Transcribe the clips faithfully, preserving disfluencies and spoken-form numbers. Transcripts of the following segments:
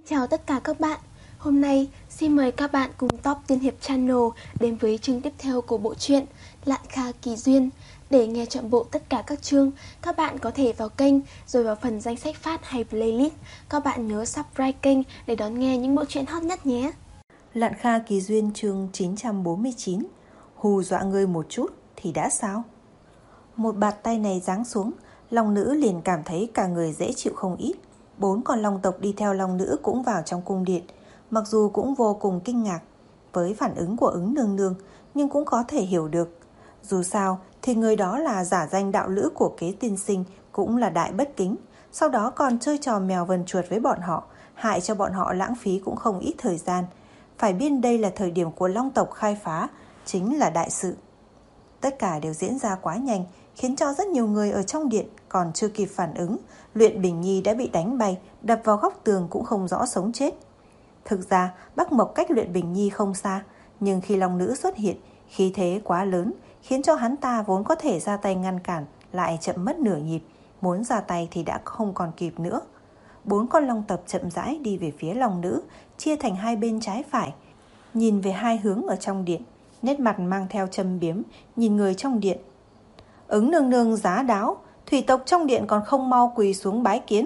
Chào tất cả các bạn. Hôm nay xin mời các bạn cùng Top Tiên Hiệp Channel đến với chương tiếp theo của bộ truyện Lạn Kha Kỳ Duyên. Để nghe trọn bộ tất cả các chương, các bạn có thể vào kênh rồi vào phần danh sách phát hay playlist. Các bạn nhớ subscribe kênh để đón nghe những bộ truyện hot nhất nhé. Lạn Kha Kỳ Duyên chương chín trăm bốn mươi chín. Hù dọa ngươi một chút thì đã sao? Một bạt tay này giáng xuống, long nữ liền cảm thấy cả người dễ chịu không ít. Bốn con long tộc đi theo long nữ cũng vào trong cung điện, mặc dù cũng vô cùng kinh ngạc với phản ứng của ứng nương nương, nhưng cũng có thể hiểu được. Dù sao thì người đó là giả danh đạo lữ của Kế tiên sinh, cũng là đại bất kính. Sau đó còn chơi trò mèo vần chuột với bọn họ, hại cho bọn họ lãng phí cũng không ít thời gian. Phải biết đây là thời điểm của long tộc khai phá, chính là đại sự. Tất cả đều diễn ra quá nhanh, khiến cho rất nhiều người ở trong điện còn chưa kịp phản ứng, Luyện Bình Nhi đã bị đánh bay, đập vào góc tường cũng không rõ sống chết. Thực ra Bắc Mộc cách Luyện Bình Nhi không xa, nhưng khi long nữ xuất hiện, khí thế quá lớn, khiến cho hắn ta vốn có thể ra tay ngăn cản lại chậm mất nửa nhịp, muốn ra tay thì đã không còn kịp nữa. Bốn con long tập chậm rãi đi về phía long nữ, chia thành hai bên trái phải, nhìn về hai hướng ở trong điện, nét mặt mang theo châm biếm, nhìn người trong điện. Ứng nương nương giá đáo, thủy tộc trong điện còn không mau quỳ xuống bái kiến.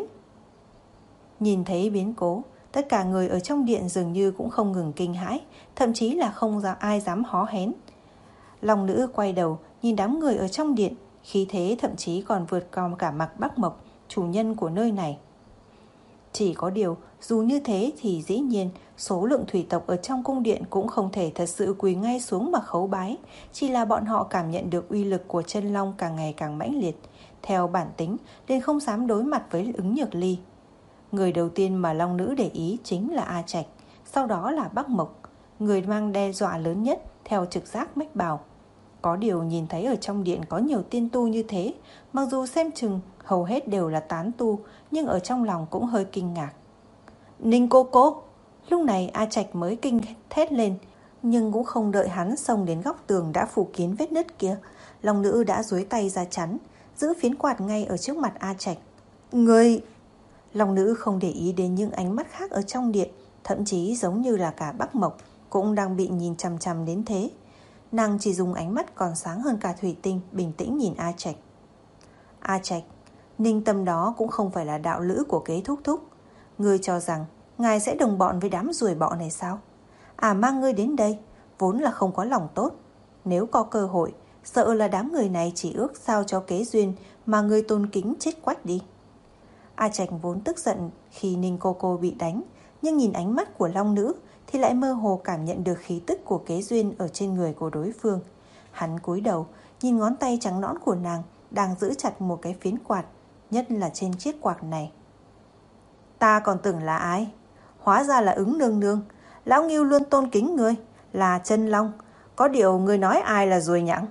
Nhìn thấy biến cố, tất cả người ở trong điện dường như cũng không ngừng kinh hãi, thậm chí là không ai dám hó hén. Long nữ quay đầu nhìn đám người ở trong điện, khí thế thậm chí còn vượt qua cả Mạc Bắc Mộc, chủ nhân của nơi này. Chỉ có điều, dù như thế thì dĩ nhiên số lượng thủy tộc ở trong cung điện cũng không thể thật sự quỳ ngay xuống mà khấu bái, chỉ là bọn họ cảm nhận được uy lực của chân long càng ngày càng mãnh liệt, theo bản tính nên không dám đối mặt với ứng nhược ly. Người đầu tiên mà long nữ để ý chính là A Trạch, sau đó là Bắc Mộc, người mang đe dọa lớn nhất theo trực giác mách bảo. Có điều nhìn thấy ở trong điện có nhiều tiên tu như thế, mặc dù xem chừng hầu hết đều là tán tu, nhưng ở trong lòng cũng hơi kinh ngạc. Ninh cô cô! Lúc này A Trạch mới kinh thét lên, nhưng cũng không đợi hắn xông đến góc tường đã phủ kín vết nứt kia, long nữ đã duỗi tay ra chắn, giữ phiến quạt ngay ở trước mặt A Trạch. Người! Long nữ không để ý đến những ánh mắt khác ở trong điện, thậm chí giống như là cả Bắc Mộc cũng đang bị nhìn chằm chằm đến thế. Nàng chỉ dùng ánh mắt còn sáng hơn cả thủy tinh, bình tĩnh nhìn A Trạch. A Trạch, Ninh Tâm đó cũng không phải là đạo lữ của Kế thúc thúc. Ngươi cho rằng ngài sẽ đồng bọn với đám ruồi bọ này sao? À, mang ngươi đến đây vốn là không có lòng tốt. Nếu có cơ hội, sợ là đám người này chỉ ước sao cho Kế duyên mà ngươi tôn kính chết quách đi. A Trạch vốn tức giận khi Ninh cô cô bị đánh, nhưng nhìn ánh mắt của long nữ thì lại mơ hồ cảm nhận được khí tức của Kế duyên ở trên người của đối phương. Hắn cúi đầu nhìn ngón tay trắng nõn của nàng đang giữ chặt một cái phiến quạt, nhất là trên chiếc quạt này. Ta còn tưởng là ai? Hóa ra là ứng nương nương. Lão Ngưu luôn tôn kính ngươi, là chân long. Có điều ngươi nói ai là ruồi nhặng?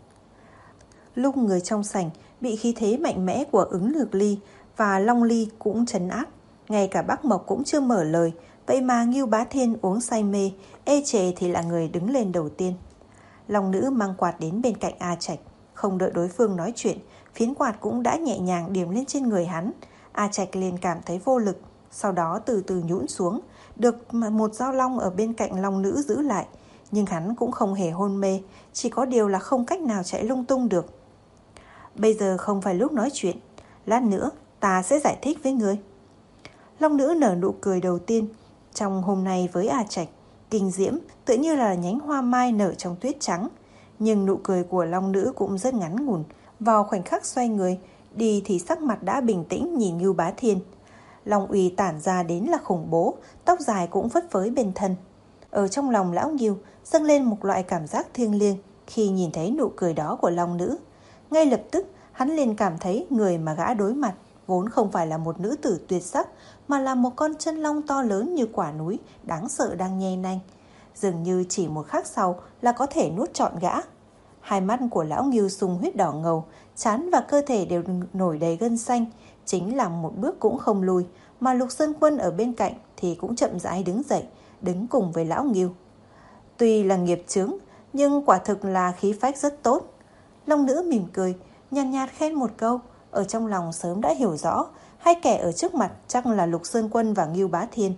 Lúc người trong sảnh bị khí thế mạnh mẽ của ứng lược ly và long ly cũng trấn áp, ngay cả Bắc Mộc cũng chưa mở lời, vậy mà Ngưu Bá Thiên uống say mê, ê chề thì là người đứng lên đầu tiên. Long nữ mang quạt đến bên cạnh A Trạch, không đợi đối phương nói chuyện, phiến quạt cũng đã nhẹ nhàng điểm lên trên người hắn. A Trạch liền cảm thấy vô lực, sau đó từ từ nhũn xuống, được một dao long ở bên cạnh long nữ giữ lại, nhưng hắn cũng không hề hôn mê, chỉ có điều là không cách nào chạy lung tung được. Bây giờ không phải lúc nói chuyện, lát nữa ta sẽ giải thích với ngươi. Long nữ nở nụ cười đầu tiên trong hôm nay với A Trạch, kinh diễm tựa như là nhánh hoa mai nở trong tuyết trắng. Nhưng nụ cười của long nữ cũng rất ngắn ngủn, vào khoảnh khắc xoay người đi thì sắc mặt đã bình tĩnh nhìn Ngưu Bá Thiên. Long uy tản ra đến là khủng bố, tóc dài cũng phất phới bên thân. Ở trong lòng lão Ngưu dâng lên một loại cảm giác thiêng liêng khi nhìn thấy nụ cười đó của long nữ. Ngay lập tức hắn liền cảm thấy người mà gã đối mặt vốn không phải là một nữ tử tuyệt sắc, mà là một con chân long to lớn như quả núi, đáng sợ đang nhe nanh. Dường như chỉ một khắc sau là có thể nuốt trọn gã. Hai mắt của lão Ngưu sung huyết đỏ ngầu, trán và cơ thể đều nổi đầy gân xanh, chính là một bước cũng không lùi, mà Lục Sơn Quân ở bên cạnh thì cũng chậm rãi đứng dậy, đứng cùng với lão Ngưu. Tuy là nghiệp chướng, nhưng quả thực là khí phách rất tốt. Long nữ mỉm cười, nhàn nhạt, nhạt khen một câu, ở trong lòng sớm đã hiểu rõ, hai kẻ ở trước mặt chắc là Lục Sơn Quân và Ngưu Bá Thiên,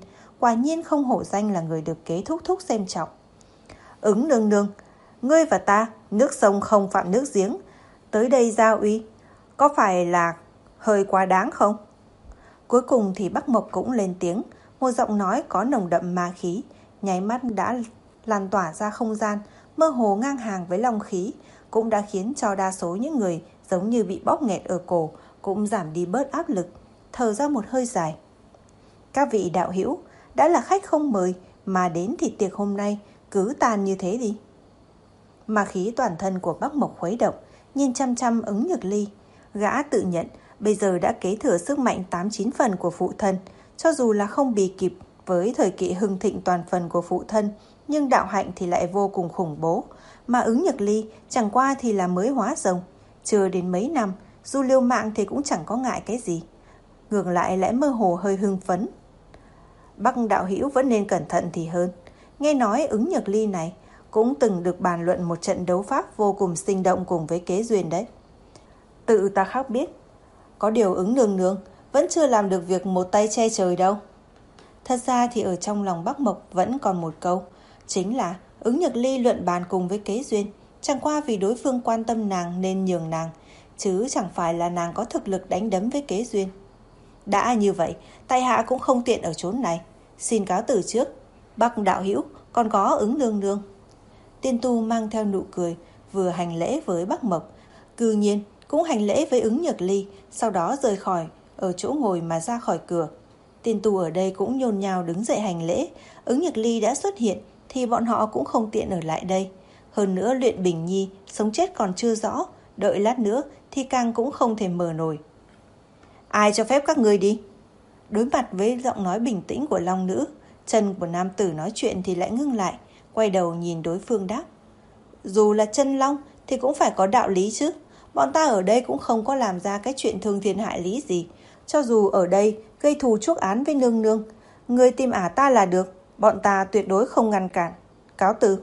quả nhiên không hổ danh là người được kế thúc thúc xem trọng. Ứng nương nương, ngươi và ta, nước sông không phạm nước giếng, tới đây giao uy, có phải là hơi quá đáng không? Cuối cùng thì Bắc Mộc cũng lên tiếng, một giọng nói có nồng đậm ma khí, nháy mắt đã lan tỏa ra không gian, mơ hồ ngang hàng với long khí, cũng đã khiến cho đa số những người giống như bị bóp nghẹt ở cổ cũng giảm đi bớt áp lực, thở ra một hơi dài. Các vị đạo hữu, đã là khách không mời mà đến thì tiệc hôm nay cứ tàn như thế đi. Ma khí toàn thân của Bắc Mộc khuấy động, nhìn chăm chăm Ứng Nhược Ly. Gã tự nhận bây giờ đã kế thừa sức mạnh tám chín phần của phụ thân, cho dù là không bì kịp với thời kỳ hưng thịnh toàn phần của phụ thân, nhưng đạo hạnh thì lại vô cùng khủng bố. Mà Ứng Nhược Ly chẳng qua thì là mới hóa rồng, chưa đến mấy năm, dù liều mạng thì cũng chẳng có ngại cái gì. Ngược lại lại mơ hồ hơi hưng phấn. Bắc đạo hữu vẫn nên cẩn thận thì hơn. Nghe nói Ứng Nhược Ly này cũng từng được bàn luận một trận đấu pháp vô cùng sinh động cùng với Kế Duyên đấy. Tự ta khác biết. Có điều Ứng nương nương vẫn chưa làm được việc một tay che trời đâu. Thật ra thì ở trong lòng Bắc Mộc vẫn còn một câu, chính là Ứng Nhược Ly luận bàn cùng với Kế Duyên chẳng qua vì đối phương quan tâm nàng nên nhường nàng, chứ chẳng phải là nàng có thực lực đánh đấm với Kế Duyên. Đã như vậy, tại hạ cũng không tiện ở chốn này, xin cáo từ trước. Bắc đạo hữu còn có Ứng nương nương. Tiên tu mang theo nụ cười, vừa hành lễ với Bắc Mộc, cư nhiên cũng hành lễ với Ứng Nhược Ly, sau đó rời khỏi ở chỗ ngồi mà ra khỏi cửa. Tiên tu ở đây cũng nhôn nhao đứng dậy hành lễ. Ứng Nhược Ly đã xuất hiện thì bọn họ cũng không tiện ở lại đây. Hơn nữa Luyện Bình Nhi sống chết còn chưa rõ, đợi lát nữa thì càng cũng không thể mở nổi. Ai cho phép các người đi? Đối mặt với giọng nói bình tĩnh của long nữ, chân của nam tử nói chuyện thì lại ngưng lại, quay đầu nhìn đối phương đáp. Dù là chân long thì cũng phải có đạo lý chứ. Bọn ta ở đây cũng không có làm ra cái chuyện thương thiên hại lý gì. Cho dù ở đây gây thù chuốc án với nương nương, người tìm ả ta là được, bọn ta tuyệt đối không ngăn cản. Cáo từ.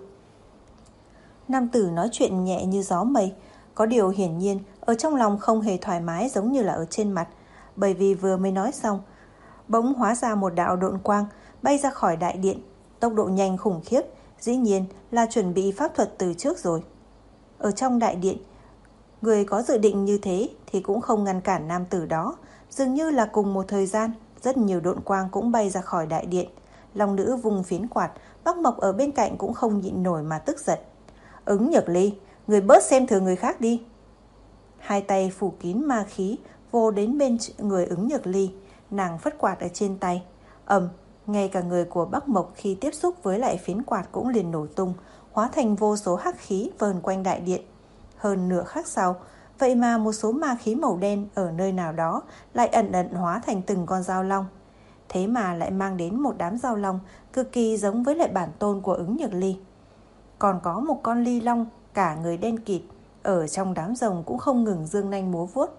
Nam tử nói chuyện nhẹ như gió mây, có điều hiển nhiên ở trong lòng không hề thoải mái giống như là ở trên mặt, bởi vì vừa mới nói xong, bỗng hóa ra một đạo độn quang bay ra khỏi đại điện, tốc độ nhanh khủng khiếp, dĩ nhiên là chuẩn bị pháp thuật từ trước rồi. Ở trong đại điện, người có dự định như thế thì cũng không ngăn cản nam tử đó. Dường như là cùng một thời gian, rất nhiều độn quang cũng bay ra khỏi đại điện. Long nữ vùng phiến quạt, Bắc Mộc ở bên cạnh cũng không nhịn nổi mà tức giận. Ứng Nhược Ly, người bớt xem thường người khác đi. Hai tay phủ kín ma khí vô đến bên người Ứng Nhược Ly, nàng phất quạt ở trên tay. Ầm, ngay cả người của Bắc Mộc khi tiếp xúc với lại phiến quạt cũng liền nổ tung, hóa thành vô số hắc khí vờn quanh đại điện. Hơn nửa khắc sau, vậy mà một số ma khí màu đen ở nơi nào đó lại ẩn ẩn hóa thành từng con dao long. Thế mà lại mang đến một đám dao long cực kỳ giống với lại bản tôn của Ứng Nhược Ly. Còn có một con ly long cả người đen kịt, ở trong đám rồng cũng không ngừng giương nanh múa vuốt.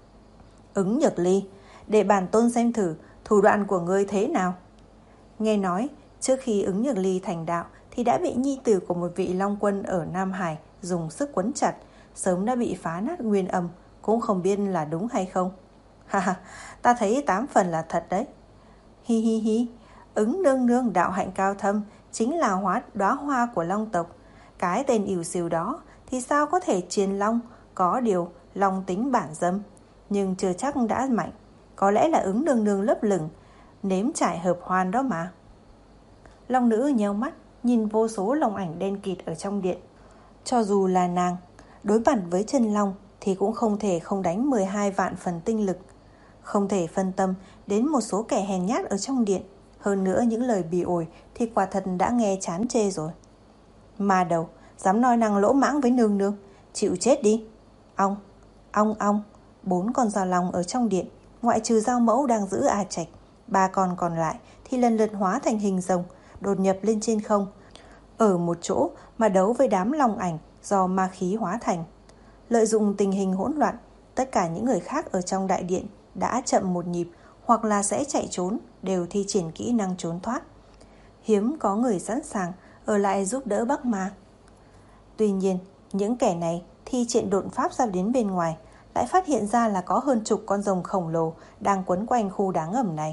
Ứng Nhược Ly, để bản tôn xem thử thủ đoạn của ngươi thế nào. Nghe nói, trước khi Ứng Nhược Ly thành đạo thì đã bị nhi tử của một vị long quân ở Nam Hải dùng sức quấn chặt, sớm đã bị phá nát nguyên âm, cũng không biết là đúng hay không. Ha ha, ta thấy tám phần là thật đấy. Hi hi hi, Ứng nương nương đạo hạnh cao thâm, chính là hóa đóa hoa của long tộc. Cái tên ỉu xìu đó thì sao có thể chiên long, có điều long tính bản dâm, nhưng chưa chắc đã mạnh. Có lẽ là Ứng nương nương lấp lửng, nếm trải hợp hoan đó mà. Long nữ nheo mắt, nhìn vô số long ảnh đen kịt ở trong điện. Cho dù là nàng, đối mặt với chân long thì cũng không thể không đánh mười hai vạn phần tinh lực. Không thể phân tâm đến một số kẻ hèn nhát ở trong điện. Hơn nữa những lời bỉ ổi thì quả thật đã nghe chán chê rồi. Mà đầu, dám nói năng lỗ mãng với nương nương, chịu chết đi. Ong, ong ong, bốn con dao long ở trong điện, ngoại trừ dao mẫu đang giữ A Trạch, ba con còn lại thì lần lượt hóa thành hình rồng, đột nhập lên trên không, ở một chỗ mà đấu với đám long ảnh do ma khí hóa thành. Lợi dụng tình hình hỗn loạn, tất cả những người khác ở trong đại điện đã chậm một nhịp hoặc là sẽ chạy trốn, đều thi triển kỹ năng trốn thoát. Hiếm có người sẵn sàng ở lại giúp đỡ Bắc Ma. Tuy nhiên, những kẻ này thi triển độn pháp ra đến bên ngoài, lại phát hiện ra là có hơn chục con rồng khổng lồ đang quấn quanh khu đá ngầm này.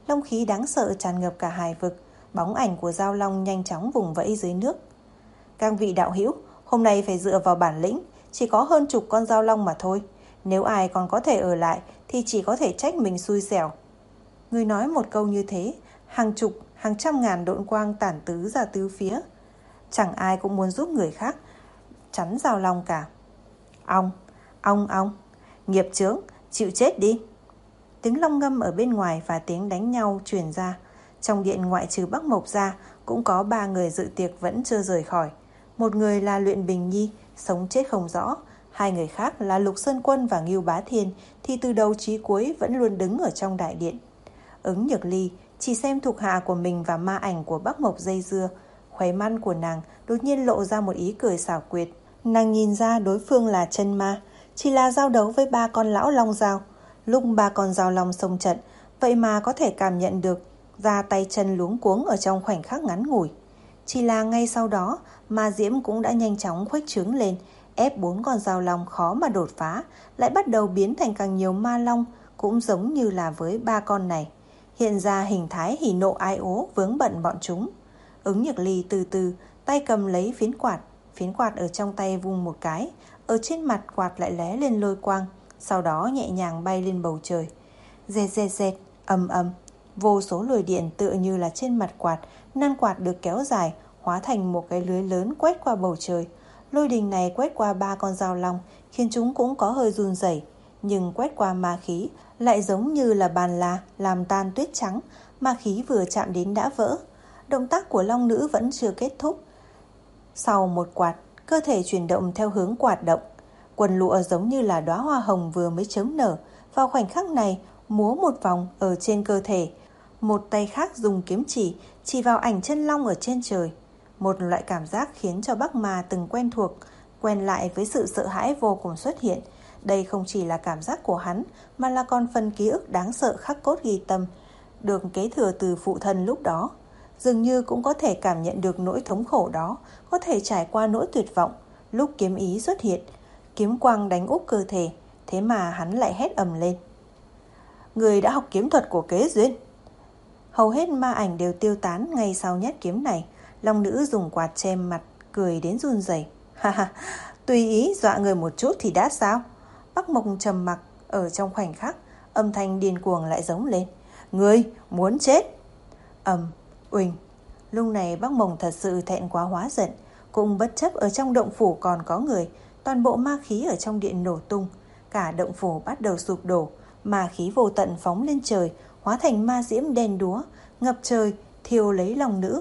long khí đáng sợ tràn ngập cả hải vực. Bóng ảnh của Dao Long nhanh chóng vùng vẫy dưới nước. Các vị đạo hữu, hôm nay phải dựa vào bản lĩnh, chỉ có hơn chục con Dao Long mà thôi. Nếu ai còn có thể ở lại thì chỉ có thể trách mình xui xẻo. Người nói một câu như thế, hàng chục, hàng trăm ngàn độn quang tản tứ ra tứ phía. Chẳng ai cũng muốn giúp người khác chắn Dao Long cả. Ong, ong ong, nghiệp chướng, chịu chết đi. Tiếng long ngâm ở bên ngoài và tiếng đánh nhau truyền ra. Trong điện ngoại trừ Bắc Mộc ra, cũng có ba người dự tiệc vẫn chưa rời khỏi. Một người là Luyện Bình Nhi, sống chết không rõ. Hai người khác là Lục Sơn Quân và Ngưu Bá Thiên thì từ đầu chí cuối vẫn luôn đứng ở trong đại điện. Ứng Nhược Ly chỉ xem thuộc hạ của mình và ma ảnh của Bắc Mộc dây dưa. Khóe mắt của nàng đột nhiên lộ ra một ý cười xảo quyệt. Nàng nhìn ra đối phương là chân ma, chỉ là giao đấu với ba con lão long dao. Lúc ba con dao long xông trận, vậy mà có thể cảm nhận được ra tay chân luống cuống ở trong khoảnh khắc ngắn ngủi. Chỉ là ngay sau đó, ma diễm cũng đã nhanh chóng khuếch trướng lên, ép bốn con dao long khó mà đột phá, lại bắt đầu biến thành càng nhiều ma long, cũng giống như là với ba con này. Hiện ra hình thái hỉ nộ ai ố vướng bận bọn chúng. Ứng Nhược Ly từ từ tay cầm lấy phiến quạt, phiến quạt ở trong tay vung một cái, ở trên mặt quạt lại lóe lên lôi quang, sau đó nhẹ nhàng bay lên bầu trời. Rẹt rẹt rẹt, ầm ầm, vô số lồi điện tựa như là trên mặt quạt, nan quạt được kéo dài, hóa thành một cái lưới lớn quét qua bầu trời. Lôi đình này quét qua ba con dao long, khiến chúng cũng có hơi run rẩy, nhưng quét qua ma khí lại giống như là bàn la làm tan tuyết trắng, ma khí vừa chạm đến đã vỡ. Động tác của long nữ vẫn chưa kết thúc. Sau một quạt, cơ thể chuyển động theo hướng quạt động. Quần lụa giống như là đóa hoa hồng vừa mới chớm nở, vào khoảnh khắc này múa một vòng ở trên cơ thể. Một tay khác dùng kiếm chỉ chỉ vào ảnh chân long ở trên trời. Một loại cảm giác khiến cho Bắc Ma từng quen thuộc, quen lại với sự sợ hãi vô cùng xuất hiện. Đây không chỉ là cảm giác của hắn, mà là còn phần ký ức đáng sợ khắc cốt ghi tâm, được kế thừa từ phụ thân lúc đó. Dường như cũng có thể cảm nhận được nỗi thống khổ đó, có thể trải qua nỗi tuyệt vọng. Lúc kiếm ý xuất hiện, kiếm quang đánh úp cơ thể, thế mà hắn lại hét ầm lên. Người đã học kiếm thuật của Kế Duyên. Hầu hết ma ảnh đều tiêu tán ngay sau nhát kiếm này. Long nữ dùng quạt che mặt, cười đến run rẩy. Ha ha, tùy ý dọa người một chút thì đã sao? Bắc Mộc trầm mặc, ở trong khoảnh khắc, âm thanh điên cuồng lại giống lên. Ngươi muốn chết. Ầm, uỳnh. Lúc này Bắc Mộc thật sự thẹn quá hóa giận, cũng bất chấp ở trong động phủ còn có người, toàn bộ ma khí ở trong điện nổ tung, cả động phủ bắt đầu sụp đổ, ma khí vô tận phóng lên trời, hóa thành ma diễm đen đúa, ngập trời, thiêu lấy lòng nữ.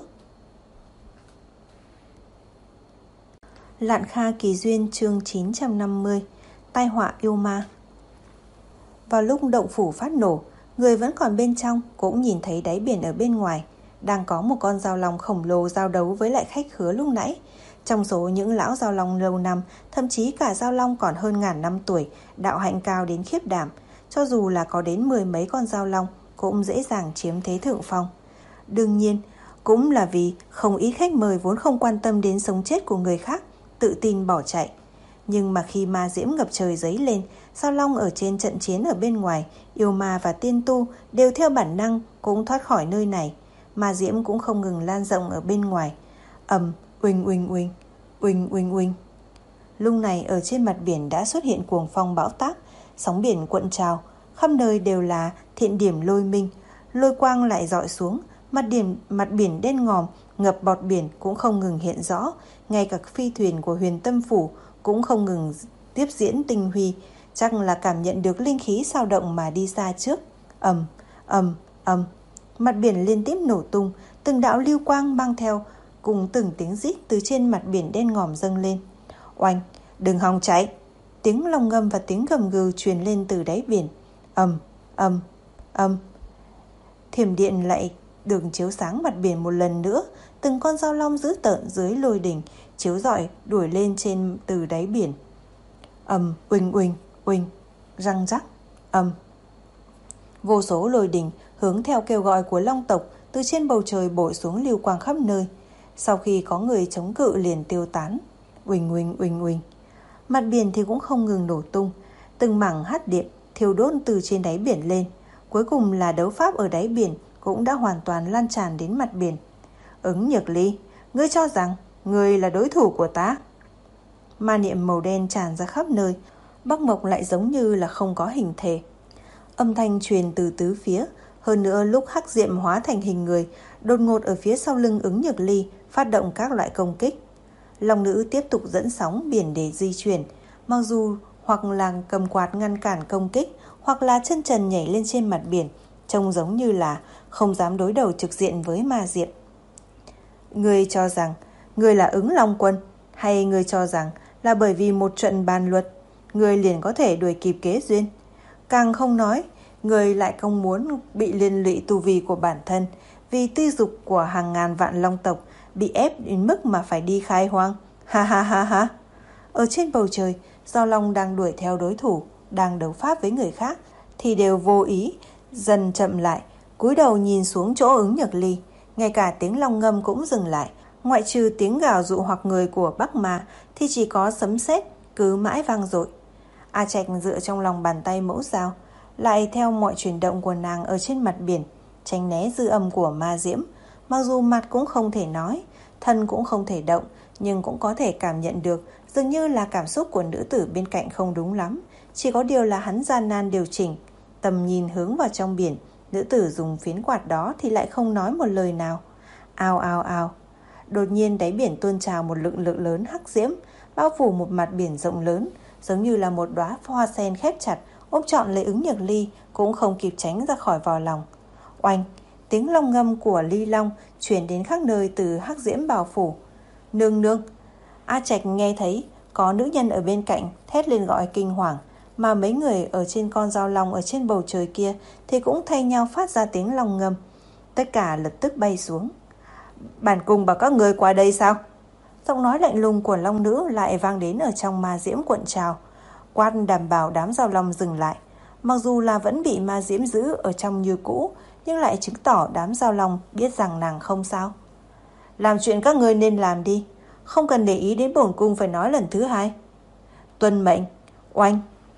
Lạn Kha Kỳ Duyên chương chín trăm năm mươi. Tai họa yêu ma. Vào lúc động phủ phát nổ, người vẫn còn bên trong cũng nhìn thấy đáy biển ở bên ngoài đang có một con dao long khổng lồ giao đấu với lại khách khứa lúc nãy. Trong số những lão dao long lâu năm, thậm chí cả dao long còn hơn ngàn năm tuổi, đạo hạnh cao đến khiếp đảm, cho dù là có đến mười mấy con dao long cũng dễ dàng chiếm thế thượng phong. Đương nhiên, cũng là vì không ít khách mời vốn không quan tâm đến sống chết của người khác, tự tin bỏ chạy. Nhưng mà khi ma diễm ngập trời dấy lên, dao long ở trên trận chiến ở bên ngoài, yêu ma và tiên tu đều theo bản năng cũng thoát khỏi nơi này. Ma diễm cũng không ngừng lan rộng ở bên ngoài. Ầm, uỳnh uỳnh uỳnh, uỳnh uỳnh uỳnh. Lúc này ở trên mặt biển đã xuất hiện cuồng phong bão táp, sóng biển cuộn trào, khắp nơi đều là thiện điểm lôi minh, lôi quang lại dọi xuống, mặt điểm mặt biển đen ngòm, ngập bọt biển cũng không ngừng hiện rõ, ngay cả phi thuyền của Huyền Tâm phủ cũng không ngừng tiếp diễn tinh huy, chắc là cảm nhận được linh khí sao động mà đi xa trước. Ầm, ầm, ầm. Mặt biển liên tiếp nổ tung, từng đạo lưu quang mang theo cùng từng tiếng rít từ trên mặt biển đen ngòm dâng lên. Oanh, đừng hòng chạy. Tiếng long ngâm và tiếng gầm gừ truyền lên từ đáy biển. Ầm, ầm, ầm. Thiểm điện lại được chiếu sáng mặt biển một lần nữa, từng con dao long dữ tợn dưới lôi đỉnh chiếu rọi đuổi lên trên từ đáy biển. Ầm, uỳnh uỳnh, uỳnh, răng rắc, ầm. Vô số lôi đỉnh hướng theo kêu gọi của long tộc từ trên bầu trời bổ xuống lưu quang khắp nơi. Sau khi có người chống cự liền tiêu tán. Uỳnh uỳnh uỳnh uỳnh. Mặt biển thì cũng không ngừng nổ tung, từng mảng hắt điện thiêu đốt từ trên đáy biển lên. Cuối cùng là đấu pháp ở đáy biển cũng đã hoàn toàn lan tràn đến mặt biển. Ứng Nhược Ly, ngươi cho rằng ngươi là đối thủ của ta? Ma niệm màu đen tràn ra khắp nơi. Bắc Mộc lại giống như là không có hình thể. Âm thanh truyền từ tứ phía. Hơn nữa lúc hắc diệm hóa thành hình người, đột ngột ở phía sau lưng Ứng Nhược Ly phát động các loại công kích. Long nữ tiếp tục dẫn sóng biển để di chuyển. Mặc dù hoặc là cầm quạt ngăn cản công kích, hoặc là chân trần nhảy lên trên mặt biển, trông giống như là không dám đối đầu trực diện với ma diệm. Ngươi cho rằng ngươi là Ứng Long Quân, hay ngươi cho rằng là bởi vì một trận bàn luật ngươi liền có thể đuổi kịp Kế Duyên? Càng không nói, ngươi lại không muốn bị liên lụy tu vi của bản thân, vì tư dục của hàng ngàn vạn long tộc bị ép đến mức mà phải đi khai hoang. Ha ha ha ha. Ở trên bầu trời, Giao Long đang đuổi theo đối thủ, đang đấu pháp với người khác, thì đều vô ý dần chậm lại, cúi đầu nhìn xuống chỗ Ứng Nhược Ly. Ngay cả tiếng long ngâm cũng dừng lại. Ngoại trừ tiếng gào dụ hoặc người của Bắc Ma thì chỉ có sấm sét cứ mãi vang dội. A Trạch dựa trong lòng bàn tay mẫu dao, lại theo mọi chuyển động của nàng ở trên mặt biển, tránh né dư âm của ma diễm. Mặc dù mặt cũng không thể nói, thân cũng không thể động, nhưng cũng có thể cảm nhận được dường như là cảm xúc của nữ tử bên cạnh không đúng lắm. Chỉ có điều là hắn gian nan điều chỉnh tầm nhìn hướng vào trong biển. Nữ tử dùng phiến quạt đó thì lại không nói một lời nào. Ao ao ao. Đột nhiên đáy biển tuôn trào một lượng lượng lớn hắc diễm, bao phủ một mặt biển rộng lớn, giống như là một đóa hoa sen khép chặt ôm trọn lấy Ứng Nhược Ly, cũng không kịp tránh ra khỏi vỏ lòng. Oanh, tiếng long ngâm của ly long truyền đến khắp nơi từ hắc diễm bao phủ. Nương nương. A Trạch nghe thấy có nữ nhân ở bên cạnh thét lên gọi kinh hoàng, mà mấy người ở trên con dao long ở trên bầu trời kia thì cũng thay nhau phát ra tiếng long ngâm. Tất cả lập tức bay xuống. Bản cung bảo các người qua đây sao? Giọng nói lạnh lùng của long nữ lại vang đến ở trong ma diễm cuộn trào, quát đảm bảo đám dao long dừng lại. Mặc dù là vẫn bị ma diễm giữ ở trong như cũ, nhưng lại chứng tỏ đám dao long biết rằng nàng không sao. Làm chuyện các ngươi nên làm đi, không cần để ý đến bổn cung phải nói lần thứ hai. Tuân mệnh. Oanh.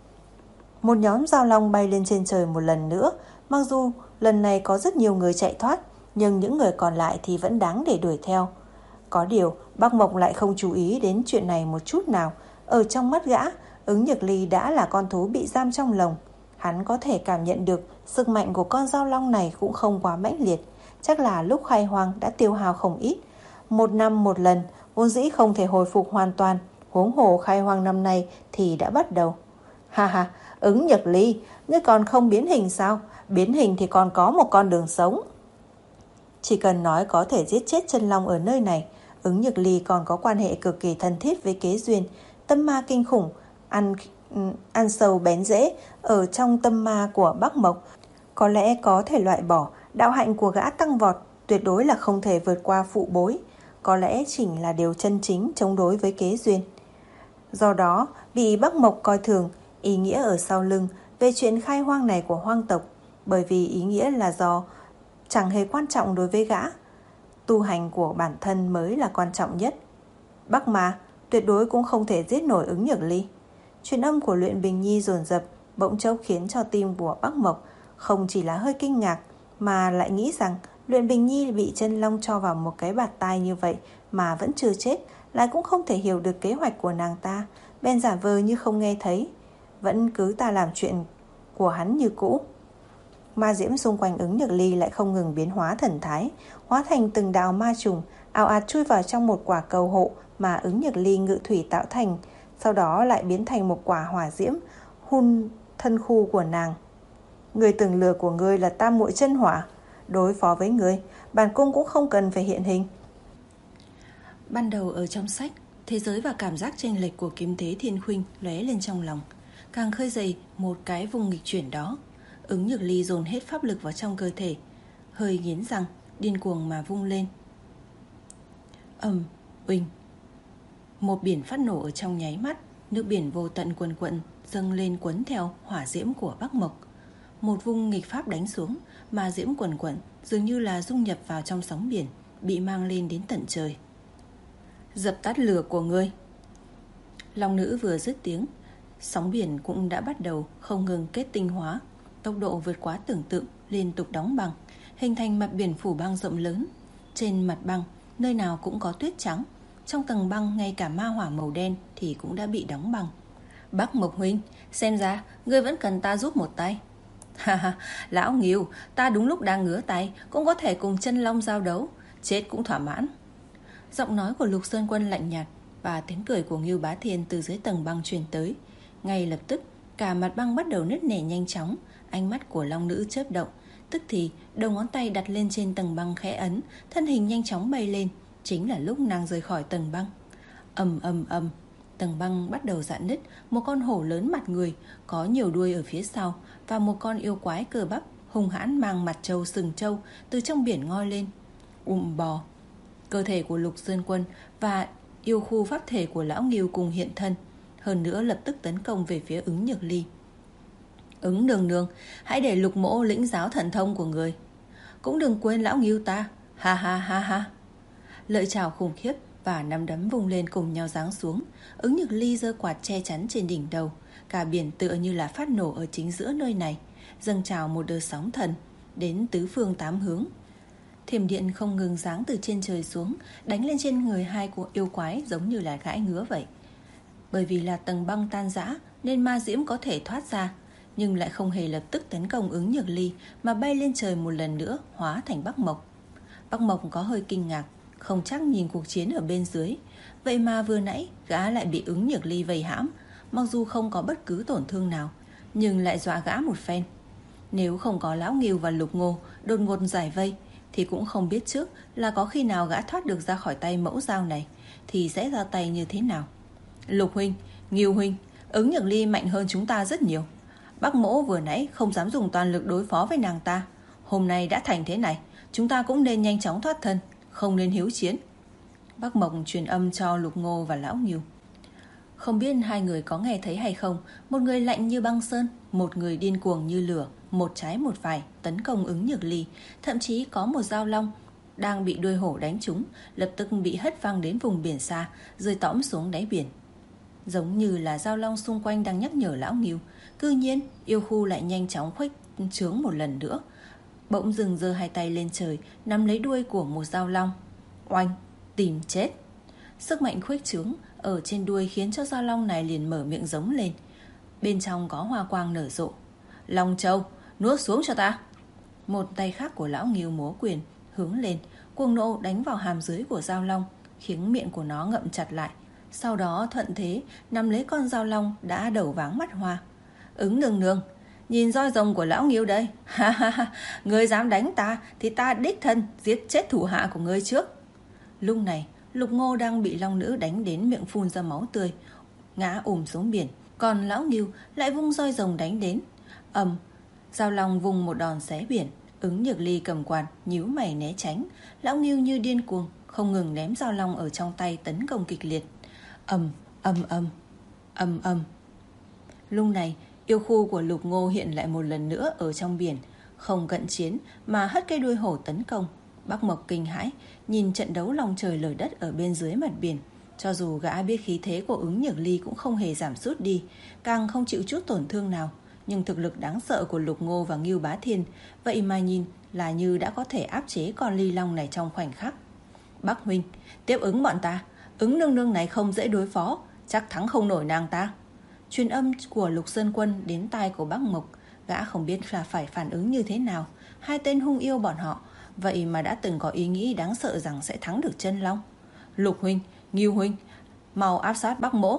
Một nhóm dao long bay lên trên trời một lần nữa. Mặc dù lần này có rất nhiều người chạy thoát, nhưng những người còn lại thì vẫn đáng để đuổi theo. Có điều Bắc Mộc lại không chú ý đến chuyện này một chút nào. Ở trong mắt gã, Ứng Nhược Ly đã là con thú bị giam trong lồng. Hắn có thể cảm nhận được sức mạnh của con dao long này cũng không quá mãnh liệt. Chắc là lúc khai hoang đã tiêu hao không ít. Một năm một lần, vốn dĩ không thể hồi phục hoàn toàn, huống hồ khai hoang năm nay thì đã bắt đầu. Ha ha, Ứng Nhược Ly, ngươi còn không biến hình sao? Biến hình thì còn có một con đường sống. Chỉ cần nói có thể giết chết chân long ở nơi này, Ứng Nhược Ly còn có quan hệ cực kỳ thân thiết với Kế Duyên. Tâm ma kinh khủng, ăn, ăn sâu bén rễ ở trong tâm ma của Bắc Mộc. Có lẽ có thể loại bỏ, đạo hạnh của gã tăng vọt, tuyệt đối là không thể vượt qua phụ bối. Có lẽ chỉ là điều chân chính chống đối với Kế Duyên. Do đó, bị Bắc Mộc coi thường, ý nghĩa ở sau lưng về chuyện khai hoang này của hoang tộc, bởi vì ý nghĩa là do chẳng hề quan trọng đối với gã. Tu hành của bản thân mới là quan trọng nhất. Bắc Ma tuyệt đối cũng không thể giết nổi Ứng Nhược Ly. Truyền âm của Luyện Bình Nhi dồn dập bỗng chốc khiến cho tim của Bắc Mộc không chỉ là hơi kinh ngạc, mà lại nghĩ rằng Luyện Bình Nhi bị chân long cho vào một cái bạt tai như vậy mà vẫn chưa chết, lại cũng không thể hiểu được kế hoạch của nàng ta, bèn giả vờ như không nghe thấy, vẫn cứ ta làm chuyện của hắn như cũ. Ma diễm xung quanh Ứng Nhược Ly lại không ngừng biến hóa thần thái, hóa thành từng đạo ma trùng, ào ạt chui vào trong một quả cầu hộ mà Ứng Nhược Ly ngự thủy tạo thành, sau đó lại biến thành một quả hỏa diễm hun thân khu của nàng. Người từng lừa của ngươi là tam muội chân hỏa, đối phó với ngươi, bản cung cũng không cần phải hiện hình. Ban đầu ở trong sách, thế giới và cảm giác chênh lệch của Kiếm Thế Thiên Khuynh lóe lên trong lòng, càng khơi dậy một cái vùng nghịch chuyển đó. Ứng Nhược Ly dồn hết pháp lực vào trong cơ thể, hơi nghiến răng, điên cuồng mà vung lên. Ầm, uỳnh. Một biển phát nổ ở trong nháy mắt, nước biển vô tận quần quận dâng lên cuốn theo hỏa diễm của Bắc Mộc. Một vung nghịch pháp đánh xuống, mà diễm quần quận dường như là dung nhập vào trong sóng biển, bị mang lên đến tận trời. Dập tắt lửa của ngươi. Long nữ vừa dứt tiếng, sóng biển cũng đã bắt đầu không ngừng kết tinh hóa, tốc độ vượt quá tưởng tượng, liên tục đóng băng. hình thành mặt biển phủ băng rộng lớn. Trên mặt băng, nơi nào cũng có tuyết trắng. Trong tầng băng, ngay cả ma hỏa màu đen thì cũng đã bị đóng băng. Bắc Mộc huynh, xem ra ngươi vẫn cần ta giúp một tay. Ha ha, lão Ngưu, ta đúng lúc đang ngứa tay, cũng có thể cùng chân long giao đấu, chết cũng thỏa mãn. Giọng nói của Lục Sơn Quân lạnh nhạt và tiếng cười của Ngưu Bá Thiên từ dưới tầng băng truyền tới. Ngay lập tức, cả mặt băng bắt đầu nứt nẻ nhanh chóng. Ánh mắt của long nữ chớp động. Tức thì đầu ngón tay đặt lên trên tầng băng khẽ ấn, thân hình nhanh chóng bay lên. Chính là lúc nàng rời khỏi tầng băng. Ầm ầm ầm, tầng băng bắt đầu rạn nứt. Một con hổ lớn mặt người, có nhiều đuôi ở phía sau, và một con yêu quái cơ bắp hung hãn mang mặt trâu sừng trâu từ trong biển ngoi lên. Ùm bò. Cơ thể của Lục Sơn Quân và yêu khu pháp thể của lão Ngưu cùng hiện thân, hơn nữa lập tức tấn công về phía Ứng Nhược Ly. Ứng nương nương, hãy để Lục mỗ lĩnh giáo thần thông của người. Cũng đừng quên lão Ngưu ta. Ha ha ha ha. Lợi chảo khủng khiếp và nắm đấm vung lên cùng nhau giáng xuống. Ứng Nhược Ly giơ quạt che chắn trên đỉnh đầu. Cả biển tựa như là phát nổ ở chính giữa nơi này, dâng trào một đợt sóng thần đến tứ phương tám hướng. Thiểm điện không ngừng giáng từ trên trời xuống, đánh lên trên người hai của yêu quái giống như là gãi ngứa vậy. Bởi vì là tầng băng tan rã nên ma diễm có thể thoát ra, nhưng lại không hề lập tức tấn công Ứng Nhược Ly, mà bay lên trời một lần nữa, hóa thành Bắc Mộc. Bắc Mộc có hơi kinh ngạc, không chắc nhìn cuộc chiến ở bên dưới. Vậy mà vừa nãy gã lại bị Ứng Nhược Ly vây hãm, mặc dù không có bất cứ tổn thương nào, nhưng lại dọa gã một phen. Nếu không có lão Ngưu và Lục Ngô đột ngột giải vây, thì cũng không biết trước là có khi nào gã thoát được ra khỏi tay mẫu dao này thì sẽ ra tay như thế nào. Lục huynh, Ngưu huynh, Ứng Nhược Ly mạnh hơn chúng ta rất nhiều. Bắc mỗ vừa nãy không dám dùng toàn lực đối phó với nàng ta. Hôm nay đã thành thế này, chúng ta cũng nên nhanh chóng thoát thân, không nên hiếu chiến. Bắc Mộc truyền âm cho Lục Ngô và lão Ngưu. Không biết hai người có nghe thấy hay không, một người lạnh như băng sơn, một người điên cuồng như lửa, một trái một phải tấn công Ứng Nhược Ly. Thậm chí có một dao long đang bị đuôi hổ đánh trúng, lập tức bị hất văng đến vùng biển xa, rơi tõm xuống đáy biển. Giống như là dao long xung quanh đang nhắc nhở lão Ngưu. Cư nhiên yêu khu lại nhanh chóng khuếch trướng một lần nữa. Bỗng dừng giơ hai tay lên trời, nắm lấy đuôi của một dao long. Oanh, tìm chết. Sức mạnh khuếch trướng ở trên đuôi khiến cho dao long này liền mở miệng giống lên. Bên trong có hoa quang nở rộ. Long Châu, nuốt xuống cho ta. Một tay khác của lão Ngưu múa quyền hướng lên, cuồng nộ đánh vào hàm dưới của dao long, khiến miệng của nó ngậm chặt lại. Sau đó thuận thế nắm lấy con dao long đã đầu váng mắt hoa. Ứng nương nương, nhìn roi rồng của lão Ngưu đây. Ha ha ha, ngươi dám đánh ta thì ta đích thân giết chết thủ hạ của ngươi trước. Lúc này Lục Ngô đang bị long nữ đánh đến miệng phun ra máu tươi, ngã ùm xuống biển. Còn lão Ngưu lại vung roi rồng đánh đến. Ầm, dao long vung một đòn xé biển. Ứng Nhược Ly cầm quạt nhíu mày né tránh. Lão Ngưu như điên cuồng không ngừng ném dao long ở trong tay tấn công kịch liệt. Ầm ầm ầm ầm ầm. Lúc này yêu khu của Lục Ngô hiện lại một lần nữa ở trong biển, không cận chiến mà hất cây đuôi hổ tấn công. Bắc Mộc kinh hãi nhìn trận đấu lòng trời lở đất ở bên dưới mặt biển. Cho dù gã biết khí thế của Ứng Nhược Ly cũng không hề giảm sút đi, càng không chịu chút tổn thương nào, nhưng thực lực đáng sợ của Lục Ngô và Ngưu Bá Thiên vậy mà nhìn là như đã có thể áp chế con ly long này trong khoảnh khắc. Bắc huynh, tiếp ứng bọn ta. Ứng nương nương này không dễ đối phó, chắc thắng không nổi nàng ta. Truyền âm của Lục Sơn Quân đến tai của Bắc Mộc. Gã không biết là phải phản ứng như thế nào. Hai tên hung yêu bọn họ vậy mà đã từng có ý nghĩ đáng sợ rằng sẽ thắng được chân long. Lục huynh, Ngưu huynh, mau áp sát Bắc mỗ.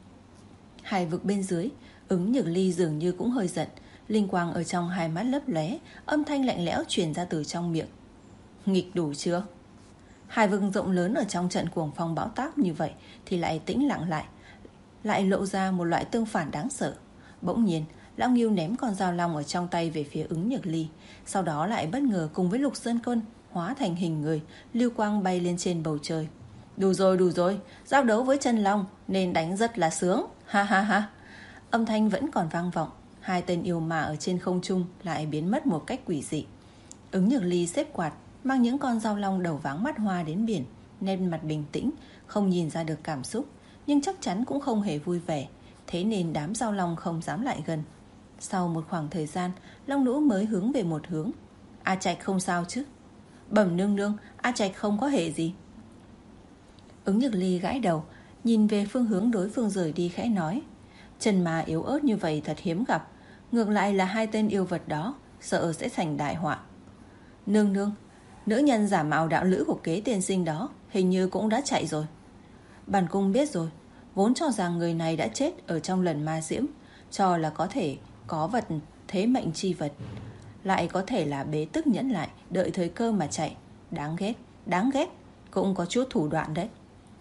Hải vực bên dưới, Ứng Nhược Ly dường như cũng hơi giận. Linh quang ở trong hai mắt lấp lóe, âm thanh lạnh lẽo truyền ra từ trong miệng. Nghịch đủ chưa? Hải vực rộng lớn ở trong trận cuồng phong bão táp như vậy thì lại tĩnh lặng lại, lại lộ ra một loại tương phản đáng sợ. Bỗng nhiên lão Ngưu ném con dao long ở trong tay về phía Ứng Nhược Ly, sau đó lại bất ngờ cùng với Lục Sơn Quân hóa thành hình người, lưu quang bay lên trên bầu trời. Đủ rồi, đủ rồi, giao đấu với chân long nên đánh rất là sướng. Ha ha ha. Âm thanh vẫn còn vang vọng. Hai tên yêu ma ở trên không trung lại biến mất một cách quỷ dị. Ứng Nhược Ly xếp quạt, mang những con dao long đầu váng mắt hoa đến biển, nên mặt bình tĩnh, không nhìn ra được cảm xúc, nhưng chắc chắn cũng không hề vui vẻ. Thế nên đám dao long không dám lại gần. Sau một khoảng thời gian, long nữ mới hướng về một hướng. A Trạch không sao chứ? Bẩm nương nương, A Trạch không có hề gì. Ứng Nhược Ly gãi đầu, nhìn về phương hướng đối phương rời đi khẽ nói, chân ma yếu ớt như vậy thật hiếm gặp. Ngược lại là hai tên yêu vật đó, sợ sẽ thành đại họa. Nương nương, nữ nhân giả mạo đạo lữ của Kế tiên sinh đó hình như cũng đã chạy rồi. Bản cung biết rồi, vốn cho rằng người này đã chết ở trong lần ma diễm, cho là có thể có vật thế mệnh chi vật, lại có thể là bế tức nhẫn lại, đợi thời cơ mà chạy. Đáng ghét, đáng ghét, cũng có chút thủ đoạn đấy.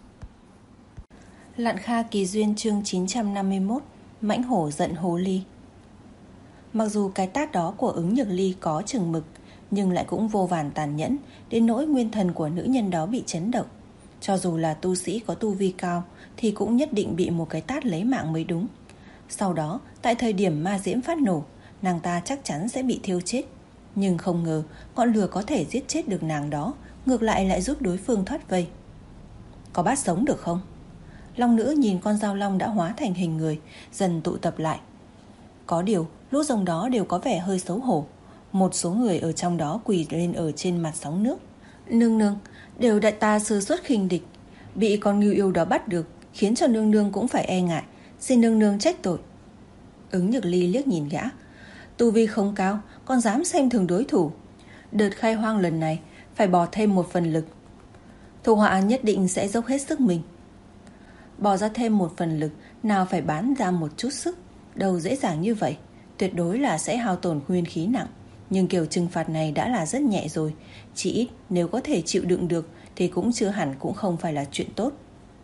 Lạn Kha Kỳ Duyên chương chín trăm năm mươi mốt. Mãnh hổ giận hồ ly. Mặc dù cái tát đó của Ứng Nhược Ly có chừng mực, nhưng lại cũng vô vàn tàn nhẫn, đến nỗi nguyên thần của nữ nhân đó bị chấn động. Cho dù là tu sĩ có tu vi cao thì cũng nhất định bị một cái tát lấy mạng mới đúng. Sau đó, tại thời điểm ma diễm phát nổ, nàng ta chắc chắn sẽ bị thiêu chết. Nhưng không ngờ ngọn lửa có thể giết chết được nàng đó, ngược lại lại giúp đối phương thoát vây. Có bắt sống được không? Long nữ nhìn con dao long đã hóa thành hình người, dần tụ tập lại. Có điều, lũ rồng đó đều có vẻ hơi xấu hổ. Một số người ở trong đó quỳ lên ở trên mặt sóng nước. Nương nương, đều đại ta sơ suất khinh địch, bị con ngưu yêu đó bắt được, khiến cho nương nương cũng phải e ngại. Xin nương nương trách tội. Ứng Nhược Ly liếc nhìn gã. Tu vi không cao, còn dám xem thường đối thủ. Đợt khai hoang lần này phải bỏ thêm một phần lực. Thủ họa nhất định sẽ dốc hết sức mình. Bỏ ra thêm một phần lực, nào phải bán ra một chút sức. Đâu dễ dàng như vậy, tuyệt đối là sẽ hao tổn nguyên khí nặng. Nhưng kiểu trừng phạt này đã là rất nhẹ rồi, chỉ ít nếu có thể chịu đựng được thì cũng chưa hẳn cũng không phải là chuyện tốt.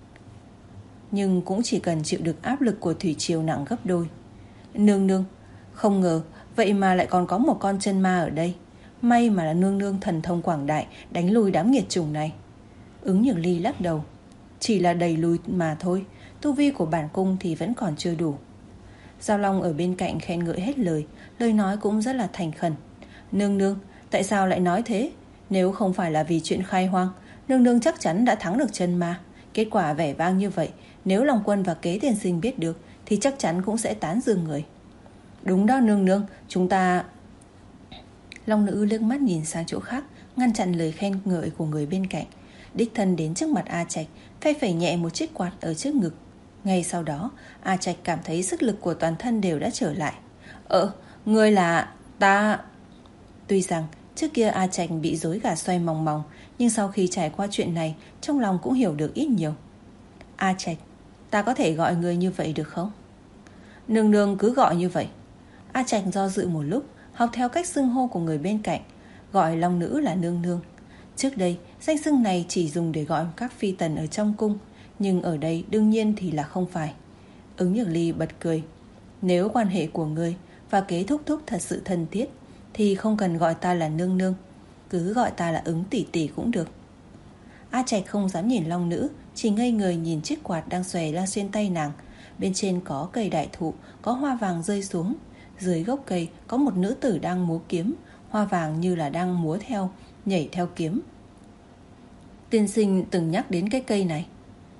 Nhưng cũng chỉ cần chịu được áp lực của thủy triều nặng gấp đôi. Nương nương, không ngờ vậy mà lại còn có một con chân ma ở đây. May mà là nương nương thần thông quảng đại, đánh lùi đám nghiệt chủng này. Ứng Nhược Ly lắc đầu. Chỉ là đẩy lùi mà thôi, tu vi của bản cung thì vẫn còn chưa đủ. Giao Long ở bên cạnh khen ngợi hết lời, lời nói cũng rất là thành khẩn. Nương nương, tại sao lại nói thế? Nếu không phải là vì chuyện khai hoang, nương nương chắc chắn đã thắng được chân ma. Kết quả vẻ vang như vậy, nếu Long Quân và Kế tiên sinh biết được thì chắc chắn cũng sẽ tán dương người. Đúng đó nương nương, chúng ta... Long nữ liếc mắt nhìn sang chỗ khác, ngăn chặn lời khen ngợi của người bên cạnh. Đích thân đến trước mặt A Trạch, phe phẩy nhẹ một chiếc quạt ở trước ngực. Ngay sau đó, A Trạch cảm thấy sức lực của toàn thân đều đã trở lại. Ờ, ngươi là... ta... Tuy rằng trước kia A Trạch bị rối gà xoay mòng mòng, nhưng sau khi trải qua chuyện này, trong lòng cũng hiểu được ít nhiều. A Trạch, ta có thể gọi ngươi như vậy được không? Nương nương cứ gọi như vậy. A Trạch do dự một lúc, học theo cách xưng hô của người bên cạnh, gọi long nữ là nương nương. Trước đây, danh xưng này chỉ dùng để gọi các phi tần ở trong cung, nhưng ở đây đương nhiên thì là không phải. Ứng Nhược Ly bật cười. Nếu quan hệ của ngươi và Kế thúc thúc thật sự thân thiết thì không cần gọi ta là nương nương, cứ gọi ta là Ứng tỷ tỷ cũng được. A Trạch không dám nhìn long nữ, chỉ ngây người nhìn chiếc quạt đang xòe ra trên tay nàng. Bên trên có cây đại thụ, có hoa vàng rơi xuống. Dưới gốc cây có một nữ tử đang múa kiếm, hoa vàng như là đang múa theo, nhảy theo kiếm. Tiên sinh từng nhắc đến cái cây này.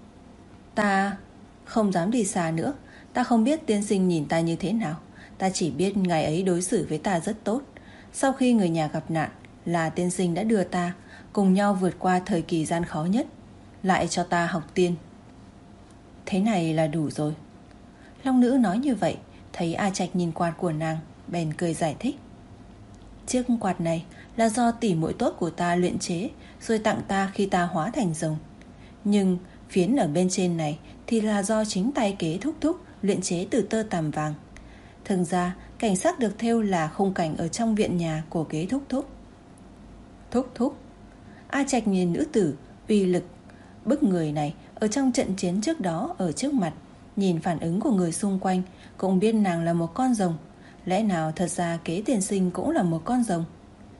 Ta không dám đi xa nữa. Ta không biết tiên sinh nhìn ta như thế nào. Ta chỉ biết ngày ấy đối xử với ta rất tốt. Sau khi người nhà gặp nạn là tiên sinh đã đưa ta cùng nhau vượt qua thời kỳ gian khó nhất, lại cho ta học tiên. Thế này là đủ rồi. Long nữ nói như vậy, thấy A Trạch nhìn quạt của nàng, bèn cười giải thích. Chiếc quạt này là do tỷ muội tốt của ta luyện chế, rồi tặng ta khi ta hóa thành rồng. Nhưng phiến ở bên trên này thì là do chính tay Kế thúc thúc luyện chế từ tơ tằm vàng. Thực ra cảnh sắc được thêu là khung cảnh ở trong viện nhà của Kế thúc thúc. Thúc thúc. A Trạch nhìn nữ tử uy lực bức người này ở trong trận chiến trước đó ở trước mặt, nhìn phản ứng của người xung quanh cũng biết nàng là một con rồng. Lẽ nào thật ra Kế tiên sinh cũng là một con rồng?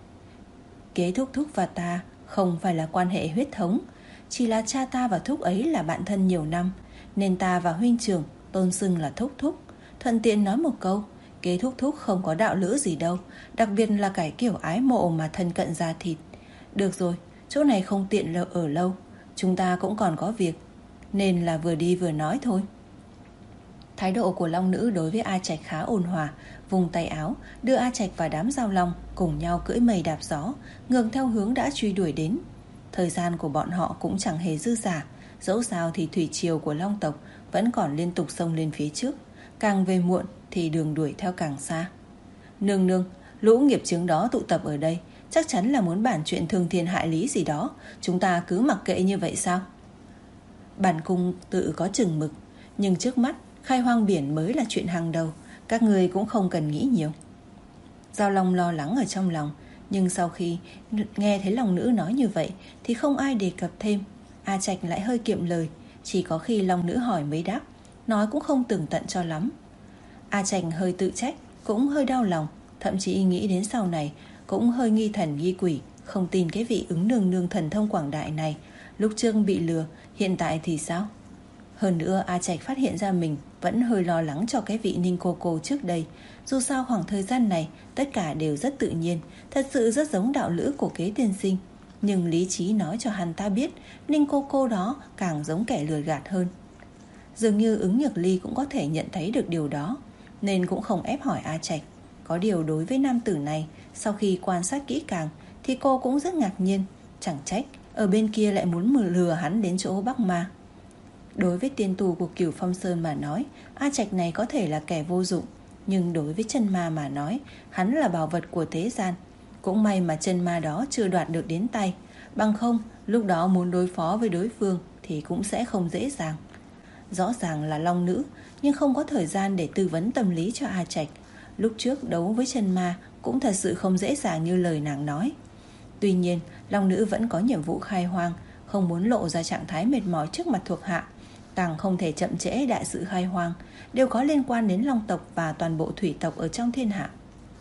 Kế thúc thúc và ta không phải là quan hệ huyết thống, chỉ là cha ta và thúc ấy là bạn thân nhiều năm, nên ta và huynh trưởng tôn xưng là thúc thúc. Thuận tiện nói một câu, Kế thúc thúc không có đạo lữ gì đâu, đặc biệt là cái kiểu ái mộ mà thân cận da thịt. Được rồi, chỗ này không tiện lâu ở lâu, chúng ta cũng còn có việc, nên là vừa đi vừa nói thôi. Thái độ của long nữ đối với A Trạch khá ôn hòa, vùng tay áo đưa A Trạch và đám giao long cùng nhau cưỡi mây đạp gió, ngược theo hướng đã truy đuổi đến. Thời gian của bọn họ cũng chẳng hề dư dả, dẫu sao thì thủy triều của long tộc vẫn còn liên tục xông lên phía trước, càng về muộn thì đường đuổi theo càng xa. Nương nương, lũ nghiệp chướng đó tụ tập ở đây, chắc chắn là muốn bàn chuyện thương thiên hại lý gì đó, chúng ta cứ mặc kệ như vậy sao? Bản cung tự có chừng mực, nhưng trước mắt khai hoang biển mới là chuyện hàng đầu, các người cũng không cần nghĩ nhiều. Giao long lo lắng ở trong lòng, nhưng sau khi nghe thấy long nữ nói như vậy thì không ai đề cập thêm. A Trạch lại hơi kiệm lời, chỉ có khi long nữ hỏi mới đáp, nói cũng không tường tận cho lắm. A Trạch hơi tự trách, cũng hơi đau lòng, thậm chí nghĩ đến sau này cũng hơi nghi thần nghi quỷ, không tin cái vị ứng nương nương thần thông quảng đại này. Lúc trước bị lừa, hiện tại thì sao? Hơn nữa A Trạch phát hiện ra mình vẫn hơi lo lắng cho cái vị Ninh cô cô trước đây. Dù sao khoảng thời gian này tất cả đều rất tự nhiên, thật sự rất giống đạo lữ của Kế tiên sinh. Nhưng lý trí nói cho hắn ta biết Ninh cô cô đó càng giống kẻ lừa gạt hơn. Dường như Ứng Nhược Ly cũng có thể nhận thấy được điều đó, nên cũng không ép hỏi A Trạch. Có điều đối với nam tử này, sau khi quan sát kỹ càng thì cô cũng rất ngạc nhiên. Chẳng trách ở bên kia lại muốn mờ lừa hắn đến chỗ Bắc Ma. Đối với tiên tù của Cửu Phong Sơn mà nói, A Trạch này có thể là kẻ vô dụng, nhưng đối với chân ma mà nói, hắn là bảo vật của thế gian. Cũng may mà chân ma đó chưa đoạt được đến tay, bằng không lúc đó muốn đối phó với đối phương thì cũng sẽ không dễ dàng. Rõ ràng là long nữ, nhưng không có thời gian để tư vấn tâm lý cho A Trạch. Lúc trước đấu với chân ma cũng thật sự không dễ dàng như lời nàng nói. Tuy nhiên long nữ vẫn có nhiệm vụ khai hoang, không muốn lộ ra trạng thái mệt mỏi trước mặt thuộc hạ, càng không thể chậm trễ đại sự khai hoang, đều có liên quan đến long tộc và toàn bộ thủy tộc ở trong thiên hạ.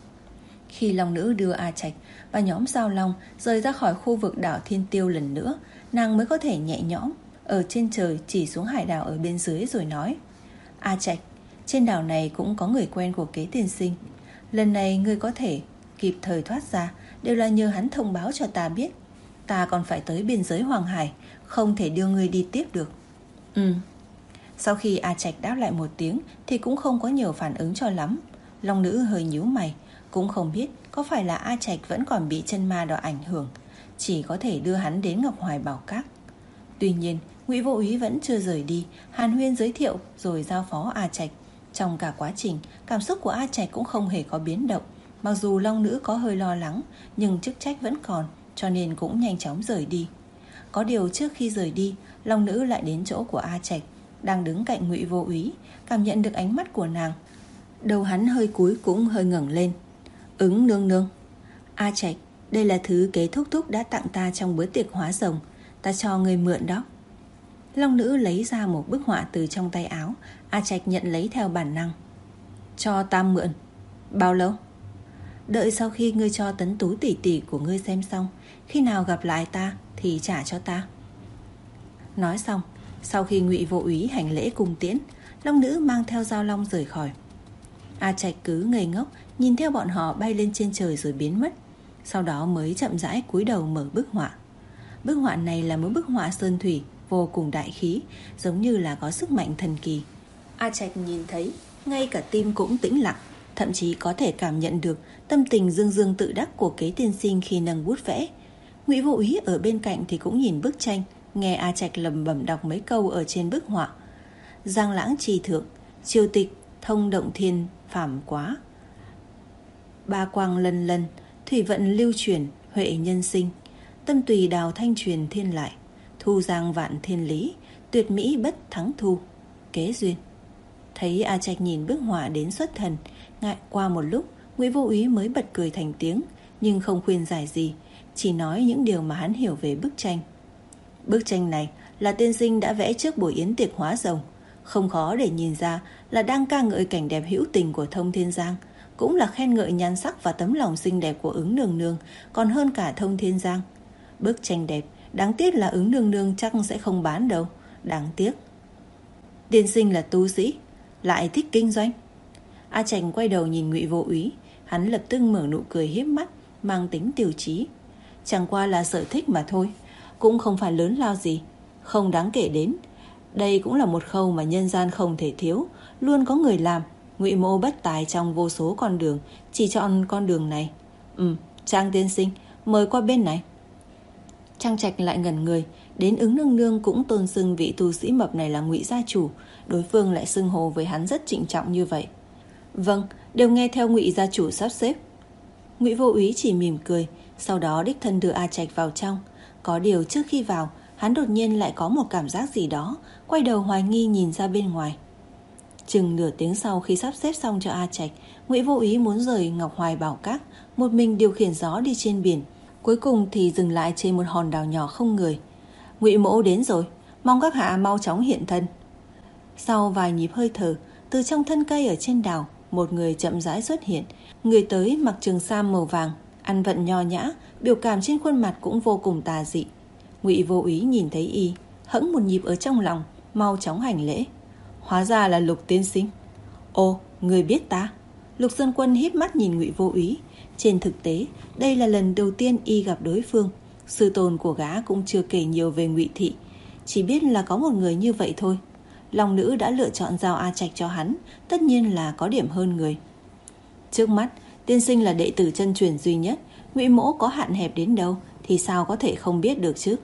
Khi long nữ đưa A Trạch và nhóm giao long rời ra khỏi khu vực đảo Thiên Tiêu lần nữa, nàng mới có thể nhẹ nhõm ở trên trời chỉ xuống hải đảo ở bên dưới rồi nói: A Trạch, trên đảo này cũng có người quen của Kế tiên sinh. Lần này ngươi có thể kịp thời thoát ra đều là nhờ hắn thông báo cho ta biết. Ta còn phải tới biên giới Hoàng Hải, không thể đưa ngươi đi tiếp được. Ừ. Sau khi A Trạch đáp lại một tiếng thì cũng không có nhiều phản ứng cho lắm. Long nữ hơi nhíu mày, cũng không biết có phải là A Trạch vẫn còn bị chân ma đó ảnh hưởng, chỉ có thể đưa hắn đến Ngọc Hoài Bảo Các. Tuy nhiên Ngụy Vô Úy vẫn chưa rời đi, hàn huyên giới thiệu rồi giao phó A Trạch. Trong cả quá trình, cảm xúc của A Trạch cũng không hề có biến động. Mặc dù long nữ có hơi lo lắng, nhưng chức trách vẫn còn, cho nên cũng nhanh chóng rời đi. Có điều trước khi rời đi, long nữ lại đến chỗ của A Trạch, đang đứng cạnh Ngụy Vô Úy, cảm nhận được ánh mắt của nàng. Đầu hắn hơi cúi cũng hơi ngẩng lên. Ứng nương nương. A Trạch, đây là thứ Kế thúc thúc đã tặng ta trong bữa tiệc hóa rồng, ta cho người mượn đó. Long nữ lấy ra một bức họa từ trong tay áo. A Trạch nhận lấy theo bản năng. Cho ta mượn? Bao lâu? Đợi sau khi ngươi cho Tấn Tú tỷ tỷ của ngươi xem xong, khi nào gặp lại ta thì trả cho ta. Nói xong, sau khi Ngụy Vô Úy hành lễ cung tiễn, long nữ mang theo giao long rời khỏi. A Trạch cứ ngây ngốc nhìn theo bọn họ bay lên trên trời rồi biến mất. Sau đó mới chậm rãi cúi đầu mở bức họa. Bức họa này là một bức họa sơn thủy vô cùng đại khí, giống như là có sức mạnh thần kỳ. A Trạch nhìn thấy, ngay cả tim cũng tĩnh lặng, thậm chí có thể cảm nhận được tâm tình dương dương tự đắc của Kế tiên sinh khi nâng bút vẽ. Ngụy Vô Úy ở bên cạnh thì cũng nhìn bức tranh, nghe A Trạch lẩm bẩm đọc mấy câu ở trên bức họa. Giang lãng trì thượng, triều tịch thông động thiên phàm quá. Ba quang lần lần, thủy vận lưu chuyển, huệ nhân sinh. Tâm tùy đào thanh truyền thiên lại, thu giang vạn thiên lý, tuyệt mỹ bất thắng thu. Kế duyên. Thấy A Trạch nhìn bức họa đến xuất thần, ngại qua một lúc, Ngụy Vô Úy mới bật cười thành tiếng, nhưng không khuyên giải gì, chỉ nói những điều mà hắn hiểu về bức tranh. Bức tranh này là tiên sinh đã vẽ trước buổi yến tiệc hóa rồng, không khó để nhìn ra là đang ca ngợi cảnh đẹp hữu tình của Thông Thiên Giang, cũng là khen ngợi nhan sắc và tấm lòng xinh đẹp của Ứng nương nương còn hơn cả Thông Thiên Giang. Bức tranh đẹp, đáng tiếc là Ứng nương nương chắc sẽ không bán đâu, đáng tiếc. Tiên sinh là tu sĩ, lại thích kinh doanh. A Trạch quay đầu nhìn Ngụy Vô Úy, hắn lập tức mở nụ cười hiếp mắt, mang tính tiêu chí. Chẳng qua là sở thích mà thôi, cũng không phải lớn lao gì, không đáng kể đến. Đây cũng là một khâu mà nhân gian không thể thiếu, luôn có người làm. Ngụy Mỗ bất tài trong vô số con đường, chỉ chọn con đường này. Ừ, Trang tiên sinh, mời qua bên này. Trang Trạch lại ngẩn người. Đến Ứng Nương Nương cũng tôn xưng vị tu sĩ mập này là Ngụy gia chủ, đối phương lại xưng hô với hắn rất trịnh trọng như vậy. Vâng, đều nghe theo Ngụy gia chủ sắp xếp. Ngụy Vô Úy chỉ mỉm cười, sau đó đích thân đưa A Trạch vào trong. Có điều trước khi vào, hắn đột nhiên lại có một cảm giác gì đó, quay đầu hoài nghi nhìn ra bên ngoài. Chừng nửa tiếng sau khi sắp xếp xong cho A Trạch, Ngụy Vô Úy muốn rời Ngọc Hoài Bảo Các, một mình điều khiển gió đi trên biển. Cuối cùng thì dừng lại trên một hòn đảo nhỏ không người. Ngụy Mỗ đến rồi, mong các hạ mau chóng hiện thân. Sau vài nhịp hơi thở, từ trong thân cây ở trên đảo, một người chậm rãi xuất hiện. Người tới mặc trường sam màu vàng, ăn vận nho nhã, biểu cảm trên khuôn mặt cũng vô cùng tà dị. Ngụy Vô Úy nhìn thấy y, hẫng một nhịp ở trong lòng, mau chóng hành lễ. Hóa ra là Lục tiên sinh. Ồ, người biết ta? Lục Sơn Quân híp mắt nhìn Ngụy Vô Úy. Trên thực tế, đây là lần đầu tiên y gặp đối phương. Sư tôn của gã cũng chưa kể nhiều về Ngụy thị, chỉ biết là có một người như vậy thôi. Long nữ đã lựa chọn giao A Trạch cho hắn, tất nhiên là có điểm hơn người. Trước mắt, tiên sinh là đệ tử chân truyền duy nhất, Ngụy Mỗ có hạn hẹp đến đâu thì sao có thể không biết được chứ.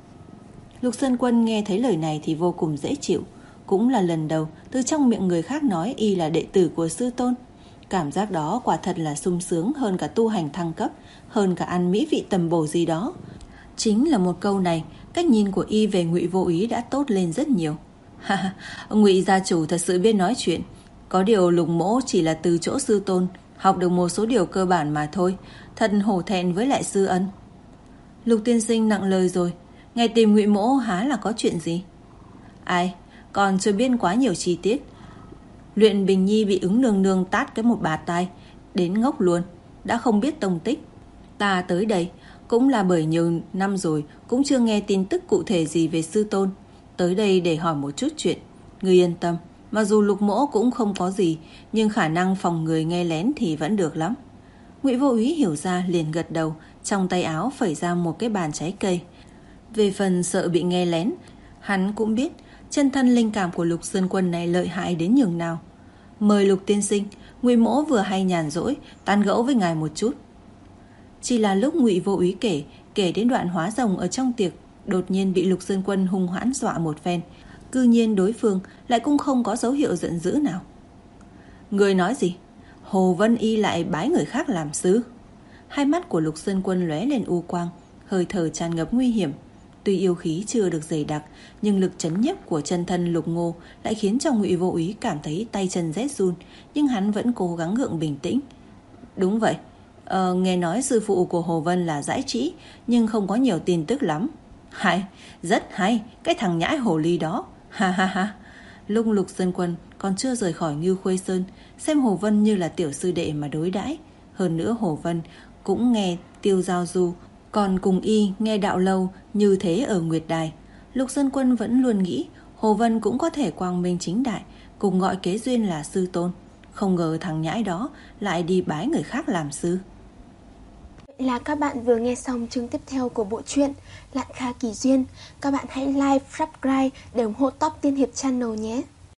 Lục Sơn Quân nghe thấy lời này thì vô cùng dễ chịu. Cũng là lần đầu từ trong miệng người khác nói y là đệ tử của sư tôn. Cảm giác đó quả thật là sung sướng hơn cả tu hành thăng cấp, hơn cả ăn mỹ vị tầm bổ gì đó. Chính là một câu này, cách nhìn của y về Ngụy Vô Úy đã tốt lên rất nhiều. Ha, Ngụy gia chủ thật sự biết nói chuyện. Có điều Lục Mỗ chỉ là từ chỗ sư tôn học được một số điều cơ bản mà thôi, thật hổ thẹn với lại sư ân. Lục tiên sinh nặng lời rồi, ngày tìm Ngụy Mỗ há là có chuyện gì? Ai, còn chưa biết quá nhiều chi tiết. Luyện Bình Nhi bị Ứng Nương Nương tát cái một bạt tai, đến ngốc luôn, đã không biết tông tích. Ta tới đây cũng là bởi nhiều năm rồi cũng chưa nghe tin tức cụ thể gì về sư tôn. Tới đây để hỏi một chút chuyện. Ngươi yên tâm, mặc dù Lục Mỗ cũng không có gì, nhưng khả năng phòng người nghe lén thì vẫn được lắm. Ngụy Vô Úy hiểu ra liền gật đầu, trong tay áo phẩy ra một cái bàn trái cây. Về phần sợ bị nghe lén, hắn cũng biết chân thân linh cảm của Lục Sơn Quân này lợi hại đến nhường nào. Mời Lục tiên sinh, Ngụy Mỗ vừa hay nhàn rỗi, tán gẫu với ngài một chút. Chỉ là lúc Ngụy Vô Úy kể, kể đến đoạn hóa rồng ở trong tiệc, đột nhiên bị Lục Sơn Quân hung hãn dọa một phen. Cư nhiên đối phương lại cũng không có dấu hiệu giận dữ nào. Người nói gì? Hồ Vân Y lại bái người khác làm sư? Hai mắt của Lục Sơn Quân lóe lên u quang, hơi thở tràn ngập nguy hiểm. Tuy yêu khí chưa được dày đặc, nhưng lực chấn nhiếp của chân thân Lục Ngô lại khiến cho Ngụy Vô Úy cảm thấy tay chân rét run, nhưng hắn vẫn cố gắng gượng bình tĩnh. Đúng vậy, ờ, nghe nói sư phụ của Hồ Vân là Dãi Trĩ, nhưng không có nhiều tin tức lắm. Hay, rất hay, cái thằng nhãi hồ ly đó. Ha ha ha. Lúc Lục Sơn Quân còn chưa rời khỏi Ngưu Khuê Sơn, xem Hồ Vân như là tiểu sư đệ mà đối đãi. Hơn nữa Hồ Vân cũng nghe Tiêu Giao Du, còn cùng y nghe đạo lâu như thế ở Nguyệt Đài. Lục Sơn Quân vẫn luôn nghĩ Hồ Vân cũng có thể quang minh chính đại, cùng gọi kế duyên là sư tôn. Không ngờ thằng nhãi đó lại đi bái người khác làm sư. Vậy là các bạn vừa nghe xong chương tiếp theo của bộ truyện Lạn Kha Kỳ Duyên. Các bạn hãy like, subscribe để ủng hộ Top Tiên Hiệp Channel nhé.